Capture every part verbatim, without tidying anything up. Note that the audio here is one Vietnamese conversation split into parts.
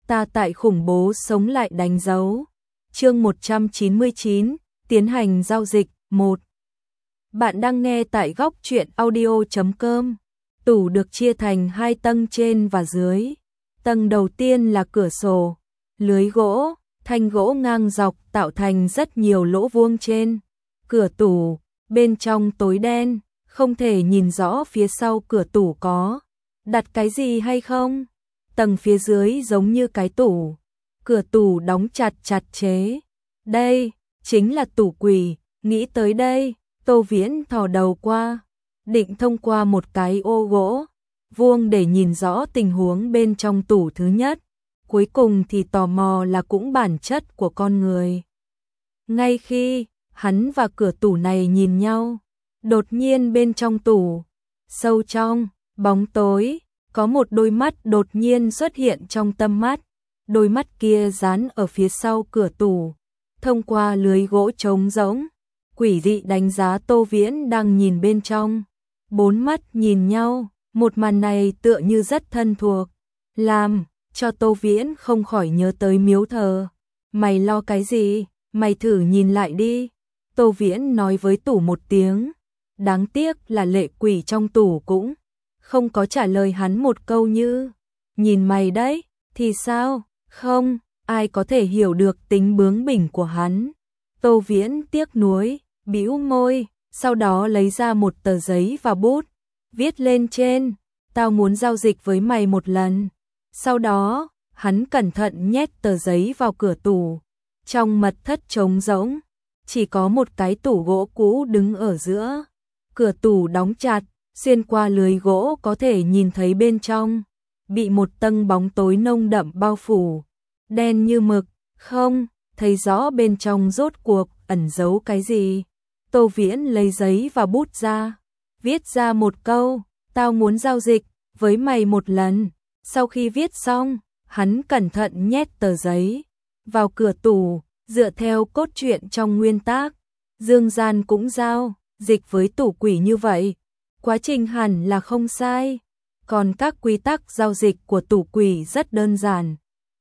ta tại khủng bố sống lại đánh dấu. Chương một trăm chín mươi chín, tiến hành giao dịch. một. Bạn đang nghe tại góc truyện audio chấm com. Tủ được chia thành hai tầng trên và dưới. Tầng đầu tiên là cửa sổ, lưới gỗ, thanh gỗ ngang dọc tạo thành rất nhiều lỗ vuông trên cửa tủ, bên trong tối đen, không thể nhìn rõ phía sau cửa tủ có đặt cái gì hay không. Tầng phía dưới giống như cái tủ, cửa tủ đóng chặt chặt chế. Đây chính là tủ quỷ. Nghĩ tới đây, Tô Viễn thò đầu qua, định thông qua một cái ô gỗ vuông để nhìn rõ tình huống bên trong tủ thứ nhất. Cuối cùng thì tò mò là cũng bản chất của con người. Ngay khi hắn và cửa tủ này nhìn nhau, đột nhiên bên trong tủ, sâu trong bóng tối, có một đôi mắt đột nhiên xuất hiện trong tầm mắt. Đôi mắt kia dán ở phía sau cửa tủ, thông qua lưới gỗ trống rỗng, quỷ dị đánh giá Tô Viễn đang nhìn bên trong. Bốn mắt nhìn nhau, một màn này tựa như rất thân thuộc, làm cho Tô Viễn không khỏi nhớ tới miếu thờ. Mày lo cái gì, mày thử nhìn lại đi. Tô Viễn nói với tủ một tiếng. Đáng tiếc là lệ quỷ trong tủ cũng không có trả lời hắn một câu như nhìn mày đấy, thì sao? Không, ai có thể hiểu được tính bướng bỉnh của hắn. Tô Viễn tiếc nuối, bĩu môi, sau đó lấy ra một tờ giấy và bút, viết lên trên, tao muốn giao dịch với mày một lần. Sau đó, hắn cẩn thận nhét tờ giấy vào cửa tủ. Trong mật thất trống rỗng, chỉ có một cái tủ gỗ cũ đứng ở giữa. Cửa tủ đóng chặt, xuyên qua lưới gỗ có thể nhìn thấy bên trong bị một tầng bóng tối nông đậm bao phủ, đen như mực, không thấy rõ bên trong rốt cuộc ẩn giấu cái gì. Tô Viễn lấy giấy và bút ra, viết ra một câu, tao muốn giao dịch với mày một lần. Sau khi viết xong, hắn cẩn thận nhét tờ giấy vào cửa tủ, dựa theo cốt truyện trong nguyên tác. Dương gian cũng giao dịch với tủ quỷ như vậy, quá trình hẳn là không sai. Còn các quy tắc giao dịch của tủ quỷ rất đơn giản.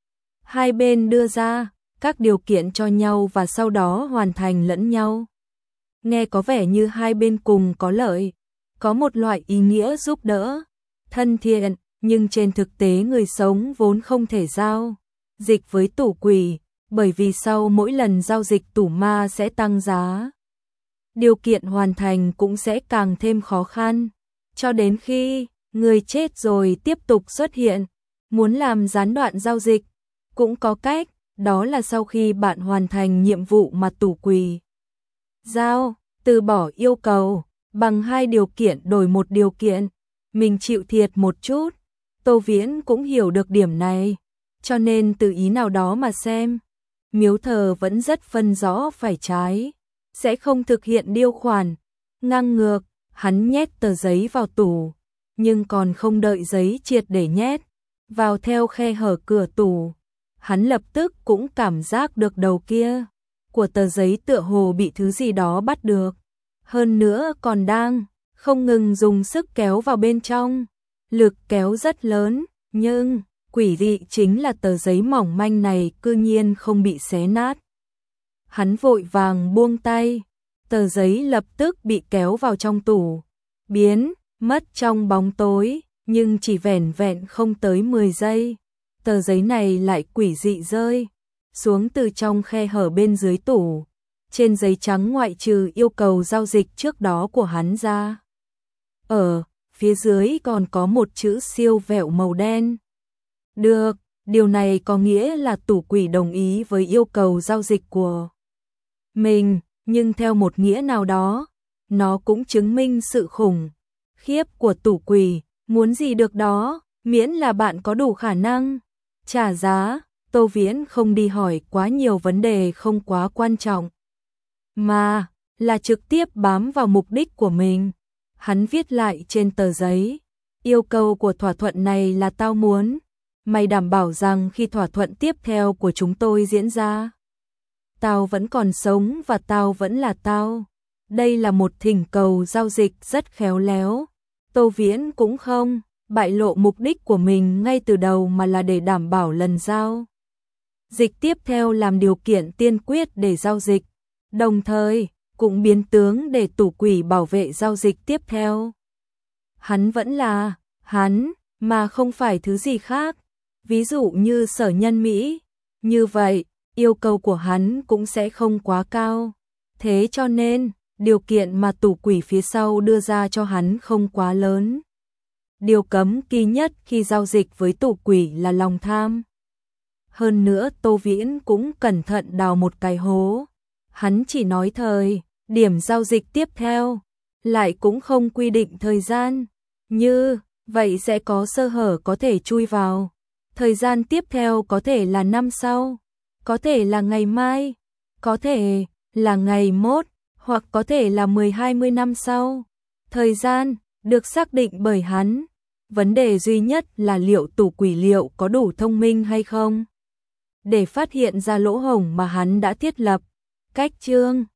Hai bên đưa ra các điều kiện cho nhau và sau đó hoàn thành lẫn nhau. Nghe có vẻ như hai bên cùng có lợi, có một loại ý nghĩa giúp đỡ, thân thiện, nhưng trên thực tế người sống vốn không thể giao dịch với tủ quỷ, bởi vì sau mỗi lần giao dịch tủ ma sẽ tăng giá. Điều kiện hoàn thành cũng sẽ càng thêm khó khăn, cho đến khi người chết rồi tiếp tục xuất hiện. Muốn làm gián đoạn giao dịch cũng có cách, đó là sau khi bạn hoàn thành nhiệm vụ mà tủ quỷ giao, từ bỏ yêu cầu, bằng hai điều kiện đổi một điều kiện, mình chịu thiệt một chút. Tô Viễn cũng hiểu được điểm này, cho nên từ ý nào đó mà xem, miếu thờ vẫn rất phân rõ phải trái, sẽ không thực hiện điều khoản ngang ngược. Hắn nhét tờ giấy vào tủ, nhưng còn không đợi giấy triệt để nhét vào theo khe hở cửa tủ, hắn lập tức cũng cảm giác được đầu kia của tờ giấy tựa hồ bị thứ gì đó bắt được, hơn nữa còn đang không ngừng dùng sức kéo vào bên trong. Lực kéo rất lớn, nhưng quỷ dị chính là tờ giấy mỏng manh này cư nhiên không bị xé nát. Hắn vội vàng buông tay, tờ giấy lập tức bị kéo vào trong tủ, biến mất trong bóng tối, nhưng chỉ vẻn vẹn không tới mười giây, tờ giấy này lại quỷ dị rơi xuống từ trong khe hở bên dưới tủ. Trên giấy trắng ngoại trừ yêu cầu giao dịch trước đó của hắn ra, ở phía dưới còn có một chữ siêu vẹo màu đen. Được, điều này có nghĩa là tủ quỷ đồng ý với yêu cầu giao dịch của mình, nhưng theo một nghĩa nào đó, nó cũng chứng minh sự khủng khiếp của tủ quỷ, muốn gì được đó, miễn là bạn có đủ khả năng trả giá. Tô Viễn không đi hỏi quá nhiều vấn đề không quá quan trọng, mà là trực tiếp bám vào mục đích của mình. Hắn viết lại trên tờ giấy, yêu cầu của thỏa thuận này là tao muốn mày đảm bảo rằng khi thỏa thuận tiếp theo của chúng tôi diễn ra, tao vẫn còn sống và tao vẫn là tao. Đây là một thỉnh cầu giao dịch rất khéo léo. Tô Viễn cũng không bại lộ mục đích của mình ngay từ đầu mà là để đảm bảo lần giao dịch tiếp theo làm điều kiện tiên quyết để giao dịch, đồng thời cũng biến tướng để tủ quỷ bảo vệ giao dịch tiếp theo. Hắn vẫn là hắn, mà không phải thứ gì khác, ví dụ như Sở Nhân Mỹ. Như vậy, yêu cầu của hắn cũng sẽ không quá cao. Thế cho nên, điều kiện mà tủ quỷ phía sau đưa ra cho hắn không quá lớn. Điều cấm kỵ nhất khi giao dịch với tủ quỷ là lòng tham. Hơn nữa Tô Viễn cũng cẩn thận đào một cái hố. Hắn chỉ nói thời điểm giao dịch tiếp theo, lại cũng không quy định thời gian. Như vậy sẽ có sơ hở có thể chui vào. Thời gian tiếp theo có thể là năm sau, có thể là ngày mai, có thể là ngày mốt, hoặc có thể là mười hai mươi năm sau. Thời gian được xác định bởi hắn. Vấn đề duy nhất là liệu tủ quỷ liệu có đủ thông minh hay không để phát hiện ra lỗ hổng mà hắn đã thiết lập. Cách chương